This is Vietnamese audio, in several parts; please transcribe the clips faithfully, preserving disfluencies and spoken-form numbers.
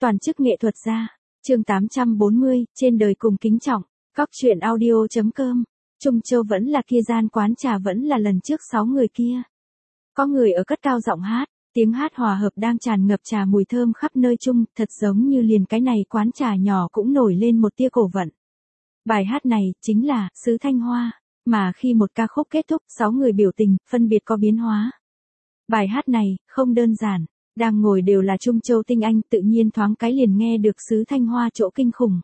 Toàn chức nghệ thuật gia. Chương tám trăm bốn mươi, trên đời cùng kính trọng. Cóc truyện audio.com. Trung Châu vẫn là kia gian quán trà, vẫn là lần trước sáu người kia. Có người ở cất cao giọng hát, tiếng hát hòa hợp đang tràn ngập trà mùi thơm khắp nơi chung, thật giống như liền cái này quán trà nhỏ cũng nổi lên một tia cổ vận. Bài hát này chính là Sứ Thanh Hoa, mà khi một ca khúc kết thúc, sáu người biểu tình phân biệt có biến hóa. Bài hát này không đơn giản, đang ngồi đều là Trung Châu tinh anh, tự nhiên thoáng cái liền nghe được Sứ Thanh Hoa chỗ kinh khủng.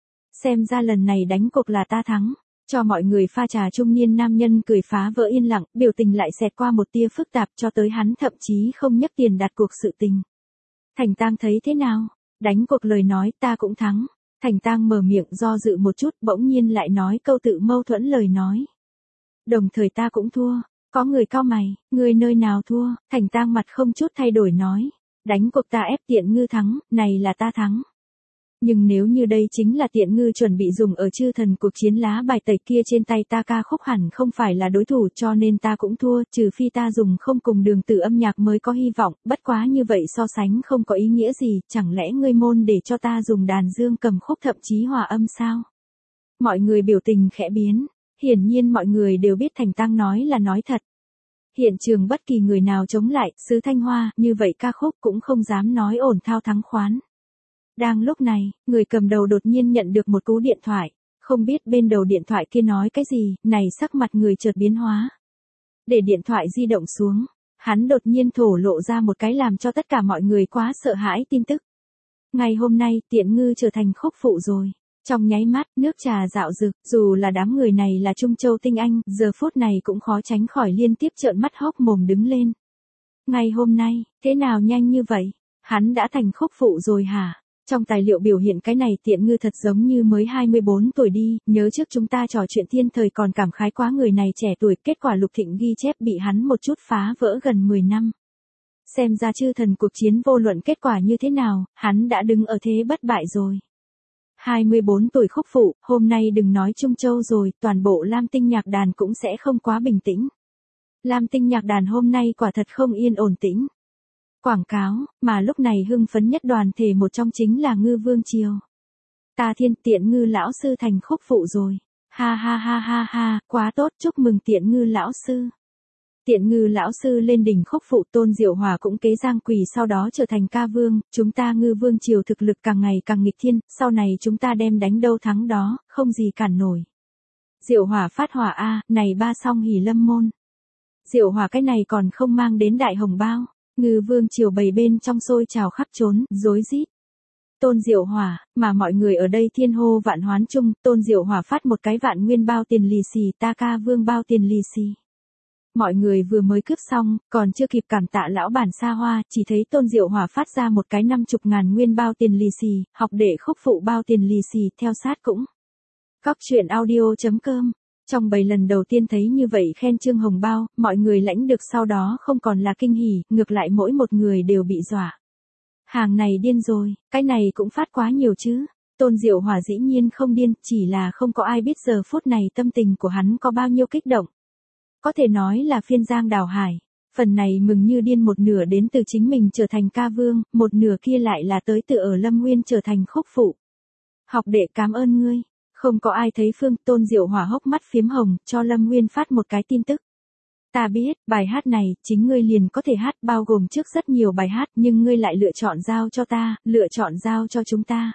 Xem ra lần này đánh cuộc là ta thắng. Cho mọi người pha trà trung niên nam nhân cười phá vỡ yên lặng, biểu tình lại xẹt qua một tia phức tạp, cho tới hắn thậm chí không nhấc tiền đặt cuộc sự tình. Thành Tang thấy thế nào? Đánh cuộc lời nói ta cũng thắng. Thành Tang mở miệng do dự một chút, bỗng nhiên lại nói câu tự mâu thuẫn lời nói. Đồng thời ta cũng thua. Có người cau mày, người nơi nào thua? Thành Tang mặt không chút thay đổi nói. Đánh cuộc ta ép Tiện Ngư thắng, này là ta thắng. Nhưng nếu như đây chính là Tiện Ngư chuẩn bị dùng ở chư thần cuộc chiến lá bài tẩy kia trên tay ta, ca khúc hẳn không phải là đối thủ, cho nên ta cũng thua, trừ phi ta dùng không cùng đường tử âm nhạc mới có hy vọng, bất quá như vậy so sánh không có ý nghĩa gì, chẳng lẽ ngươi môn để cho ta dùng đàn dương cầm khúc thậm chí hòa âm sao? Mọi người biểu tình khẽ biến, hiển nhiên mọi người đều biết Thành Tang nói là nói thật. Hiện trường bất kỳ người nào chống lại, Sứ Thanh Hoa, như vậy ca khúc cũng không dám nói ổn thao thắng khoán. Đang lúc này, người cầm đầu đột nhiên nhận được một cú điện thoại, không biết bên đầu điện thoại kia nói cái gì, này sắc mặt người chợt biến hóa. Để điện thoại di động xuống, hắn đột nhiên thổ lộ ra một cái làm cho tất cả mọi người quá sợ hãi tin tức. Ngày hôm nay, Tiện Ngư trở thành khúc phụ rồi. Trong nháy mắt, nước trà dạo rực, dù là đám người này là Trung Châu tinh anh, giờ phút này cũng khó tránh khỏi liên tiếp trợn mắt hốc mồm đứng lên. Ngày hôm nay, thế nào nhanh như vậy? Hắn đã thành khúc phụ rồi hả? Trong tài liệu biểu hiện cái này Tiện Ngư thật giống như mới hai mươi bốn tuổi đi, nhớ trước chúng ta trò chuyện thiên thời còn cảm khái quá người này trẻ tuổi, kết quả Lục Thịnh ghi chép bị hắn một chút phá vỡ gần mười năm. Xem ra chư thần cuộc chiến vô luận kết quả như thế nào, hắn đã đứng ở thế bất bại rồi. hai mươi bốn tuổi khúc phụ, hôm nay đừng nói Trung Châu rồi, toàn bộ Lam Tinh nhạc đàn cũng sẽ không quá bình tĩnh. Lam Tinh nhạc đàn hôm nay quả thật không yên ổn tĩnh. Quảng cáo, mà lúc này hưng phấn nhất đoàn thể một trong chính là Ngư Vương Triều. Ta thiên, Tiện Ngư lão sư thành khúc phụ rồi. Ha ha ha ha ha, quá tốt, chúc mừng Tiện Ngư lão sư. Tiện Ngư lão sư lên đỉnh khúc phụ, Tôn Diệu Hòa cũng kế giang quỳ sau đó trở thành ca vương, chúng ta Ngư Vương Triều thực lực càng ngày càng nghịch thiên, sau này chúng ta đem đánh đâu thắng đó, không gì cản nổi. Diệu Hòa phát hỏa a, này ba song hỉ lâm môn. Diệu Hòa cái này còn không mang đến đại hồng bao. Ngư Vương Triều bầy bên trong xôi trào khắp trốn, rối rít. Tôn Diệu Hòa, mà mọi người ở đây thiên hô vạn hoán chung, Tôn Diệu Hòa phát một cái vạn nguyên bao tiền lì xì, ta ca vương bao tiền lì xì. Mọi người vừa mới cướp xong, còn chưa kịp cảm tạ lão bản xa hoa, chỉ thấy Tôn Diệu Hòa phát ra một cái năm chục ngàn nguyên bao tiền lì xì, học để khúc phụ bao tiền lì xì, theo sát cũng. Cóc truyện audio.com. Trong bảy lần đầu tiên thấy như vậy khen trương hồng bao, mọi người lãnh được sau đó không còn là kinh hỉ, ngược lại mỗi một người đều bị dọa. Hàng này điên rồi, cái này cũng phát quá nhiều chứ. Tôn Diệu Hòa dĩ nhiên không điên, chỉ là không có ai biết giờ phút này tâm tình của hắn có bao nhiêu kích động. Có thể nói là phiên giang đào hải. Phần này mừng như điên một nửa đến từ chính mình trở thành ca vương, một nửa kia lại là tới từ ở Lâm Nguyên trở thành khúc phụ. Học đệ cảm ơn ngươi. Không có ai thấy Phương, Tôn Diệu Hòa hốc mắt phiếm hồng, cho Lâm Nguyên phát một cái tin tức. Ta biết, bài hát này, chính ngươi liền có thể hát, bao gồm trước rất nhiều bài hát, nhưng ngươi lại lựa chọn giao cho ta, lựa chọn giao cho chúng ta.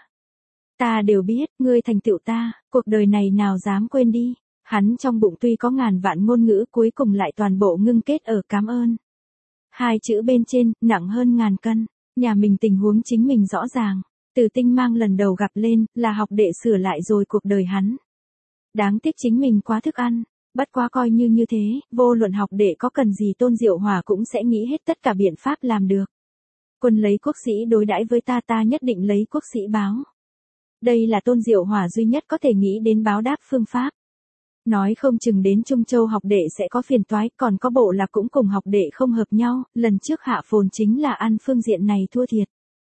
Ta đều biết, ngươi thành tựu ta, cuộc đời này nào dám quên đi. Hắn trong bụng tuy có ngàn vạn ngôn ngữ, cuối cùng lại toàn bộ ngưng kết ở cảm ơn. Hai chữ bên trên, nặng hơn ngàn cân, nhà mình tình huống chính mình rõ ràng. Từ Tinh Mang lần đầu gặp lên, là học đệ sửa lại rồi cuộc đời hắn. Đáng tiếc chính mình quá thức ăn, bất quá coi như như thế, vô luận học đệ có cần gì Tôn Diệu Hòa cũng sẽ nghĩ hết tất cả biện pháp làm được. Quân lấy quốc sĩ đối đãi với ta, ta nhất định lấy quốc sĩ báo. Đây là Tôn Diệu Hòa duy nhất có thể nghĩ đến báo đáp phương pháp. Nói không chừng đến Trung Châu học đệ sẽ có phiền toái, còn có bộ lạc cũng cùng học đệ không hợp nhau, lần trước hạ phồn chính là ăn phương diện này thua thiệt.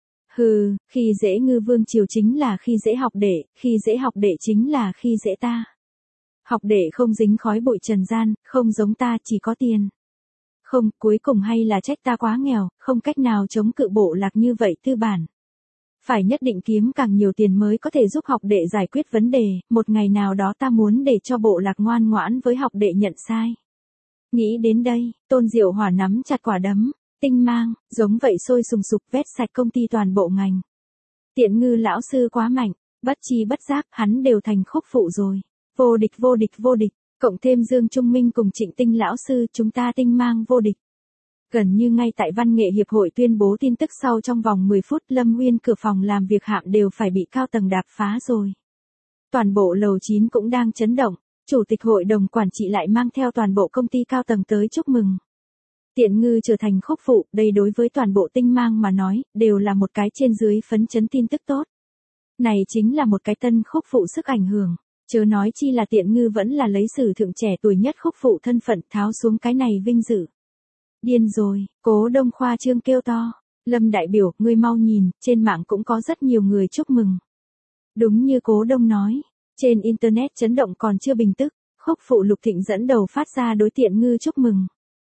Hừ, khi dễ Ngư Vương Triều chính là khi dễ học đệ, khi dễ học đệ chính là khi dễ ta. Học đệ không dính khói bụi trần gian, không giống ta chỉ có tiền. Không, cuối cùng hay là trách ta quá nghèo, không cách nào chống cự bộ lạc như vậy tư bản. Phải nhất định kiếm càng nhiều tiền mới có thể giúp học đệ giải quyết vấn đề, một ngày nào đó ta muốn để cho bộ lạc ngoan ngoãn với học đệ nhận sai. Nghĩ đến đây, Tôn Diệu Hỏa nắm chặt quả đấm, tinh mang, giống vậy sôi sùng sục vét sạch công ty toàn bộ ngành. Tiện Ngư lão sư quá mạnh, bất chi bất giác hắn đều thành khúc phụ rồi. Vô địch vô địch vô địch, cộng thêm Dương Trung Minh cùng Trịnh Tinh lão sư chúng ta tinh mang vô địch. Gần như ngay tại Văn nghệ Hiệp hội tuyên bố tin tức sau trong vòng mười phút Lâm Nguyên cửa phòng làm việc hạm đều phải bị cao tầng đạp phá rồi. Toàn bộ lầu chín cũng đang chấn động, chủ tịch hội đồng quản trị lại mang theo toàn bộ công ty cao tầng tới chúc mừng. Tiện Ngư trở thành khúc phụ, đây đối với toàn bộ tinh mang mà nói, đều là một cái trên dưới phấn chấn tin tức tốt. Này chính là một cái tân khúc phụ sức ảnh hưởng, chớ nói chi là Tiện Ngư vẫn là lấy sử thượng trẻ tuổi nhất khúc phụ thân phận tháo xuống cái này vinh dự. Điên rồi, Cố Đông khoa trương kêu to, Lâm đại biểu, ngươi mau nhìn, trên mạng cũng có rất nhiều người chúc mừng. Đúng như Cố Đông nói, trên internet chấn động còn chưa bình tức, khúc phụ Lục Thịnh dẫn đầu phát ra đối Tiện Ngư chúc mừng.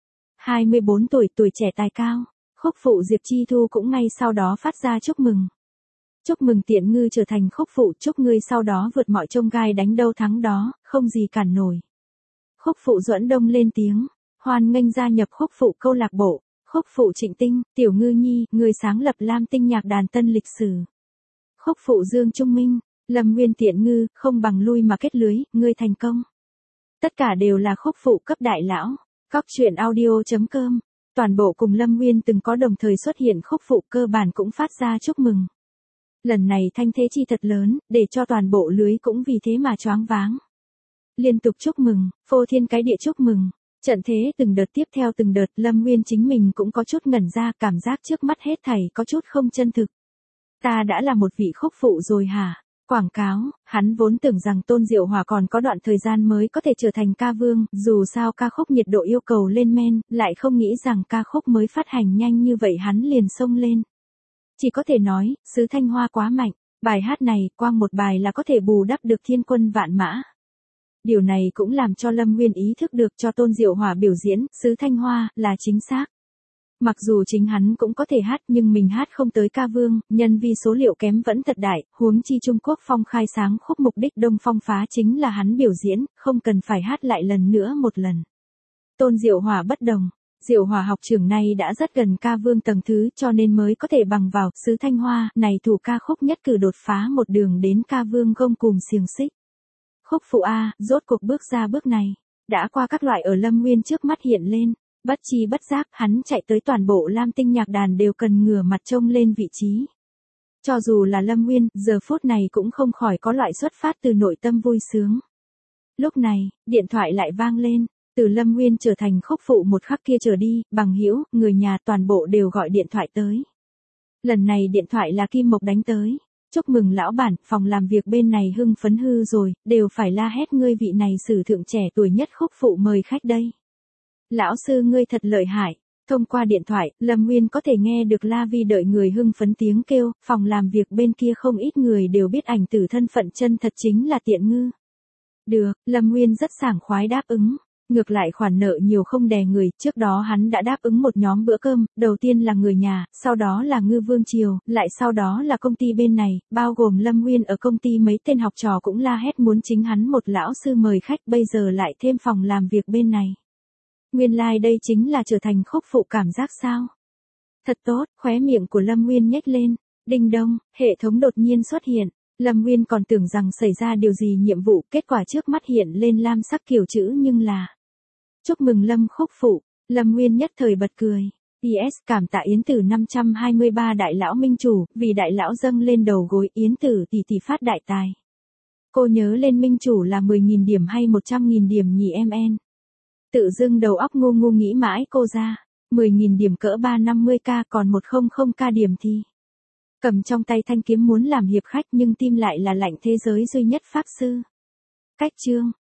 hai mươi bốn tuổi, tuổi trẻ tài cao, khúc phụ Diệp Chi Thu cũng ngay sau đó phát ra chúc mừng. Chúc mừng Tiện Ngư trở thành khúc phụ, chúc ngươi sau đó vượt mọi chông gai đánh đâu thắng đó, không gì cản nổi. Khúc phụ Duẫn Đông lên tiếng, hoan nghênh gia nhập khúc phụ câu lạc bộ, khúc phụ Trịnh Tinh, Tiểu Ngư Nhi, người sáng lập Lam Tinh nhạc đàn tân lịch sử. Khúc phụ Dương Trung Minh, Lâm Nguyên Tiện Ngư, không bằng lui mà kết lưới, ngươi thành công. Tất cả đều là khúc phụ cấp đại lão. Cóc truyện audio chấm com, toàn bộ cùng Lâm Nguyên từng có đồng thời xuất hiện khúc phụ cơ bản cũng phát ra chúc mừng. Lần này thanh thế chi thật lớn, để cho toàn bộ lưới cũng vì thế mà choáng váng. Liên tục chúc mừng, phô thiên cái địa chúc mừng, trận thế từng đợt tiếp theo từng đợt Lâm Nguyên chính mình cũng có chút ngẩn ra cảm giác trước mắt hết thảy có chút không chân thực. Ta đã là một vị khúc phụ rồi hả? Quảng cáo, hắn vốn tưởng rằng Tôn Diệu Hỏa còn có đoạn thời gian mới có thể trở thành ca vương, dù sao ca khúc nhiệt độ yêu cầu lên men, lại không nghĩ rằng ca khúc mới phát hành nhanh như vậy hắn liền xông lên. Chỉ có thể nói, xứ Thanh Hoa quá mạnh, bài hát này, quang một bài là có thể bù đắp được thiên quân vạn mã. Điều này cũng làm cho Lâm Nguyên ý thức được cho Tôn Diệu Hỏa biểu diễn, xứ Thanh Hoa, là chính xác. Mặc dù chính hắn cũng có thể hát nhưng mình hát không tới ca vương, nhân vì số liệu kém vẫn thật đại, huống chi Trung Quốc Phong khai sáng khúc mục đích Đông Phong phá chính là hắn biểu diễn, không cần phải hát lại lần nữa một lần. Tôn Diệu Hỏa bất đồng, Diệu Hỏa học trưởng này đã rất gần ca vương tầng thứ cho nên mới có thể bằng vào xứ Thanh Hoa này thủ ca khúc nhất cử đột phá một đường đến ca vương gông cùng xiềng xích. Khúc phụ A, rốt cuộc bước ra bước này, đã qua các loại ở Lâm Nguyên trước mắt hiện lên. Bất chi bất giác hắn chạy tới toàn bộ Lam Tinh nhạc đàn đều cần ngửa mặt trông lên vị trí. Cho dù là Lâm Nguyên, giờ phút này cũng không khỏi có loại xuất phát từ nội tâm vui sướng. Lúc này, điện thoại lại vang lên, từ Lâm Nguyên trở thành khúc phụ một khắc kia trở đi, bằng hữu, người nhà toàn bộ đều gọi điện thoại tới. Lần này điện thoại là Kim Mộc đánh tới. Chúc mừng lão bản, phòng làm việc bên này hưng phấn hư rồi, đều phải la hét ngươi vị này sử thượng trẻ tuổi nhất khúc phụ mời khách đây. Lão sư ngươi thật lợi hại. Thông qua điện thoại, Lâm Nguyên có thể nghe được La Vi đợi người hưng phấn tiếng kêu, phòng làm việc bên kia không ít người đều biết ảnh tử thân phận chân thật chính là Tiện Ngư. Được, Lâm Nguyên rất sảng khoái đáp ứng. Ngược lại khoản nợ nhiều không đè người, trước đó hắn đã đáp ứng một nhóm bữa cơm, đầu tiên là người nhà, sau đó là Ngư Vương Triều, lại sau đó là công ty bên này, bao gồm Lâm Nguyên ở công ty mấy tên học trò cũng la hét muốn chính hắn một lão sư mời khách, bây giờ lại thêm phòng làm việc bên này. Nguyên lai like đây chính là trở thành khúc phụ cảm giác sao? Thật tốt, khóe miệng của Lâm Nguyên nhếch lên, đinh đông, hệ thống đột nhiên xuất hiện. Lâm Nguyên còn tưởng rằng xảy ra điều gì nhiệm vụ, kết quả trước mắt hiện lên lam sắc kiểu chữ nhưng là chúc mừng Lâm khúc phụ. Lâm Nguyên nhất thời bật cười. pê ét cảm tạ Yến Tử năm trăm hai mươi ba đại lão minh chủ, vì đại lão dâng lên đầu gối Yến Tử tỷ tỷ phát đại tài. Cô nhớ lên minh chủ là mười nghìn điểm hay một trăm nghìn điểm nhỉ em en? Tự dưng đầu óc ngu ngu nghĩ mãi cô ra, mười nghìn điểm cỡ ba trăm năm mươi k còn một trăm k điểm thì. Cầm trong tay thanh kiếm muốn làm hiệp khách nhưng tim lại là lạnh thế giới duy nhất pháp sư. Cách chương,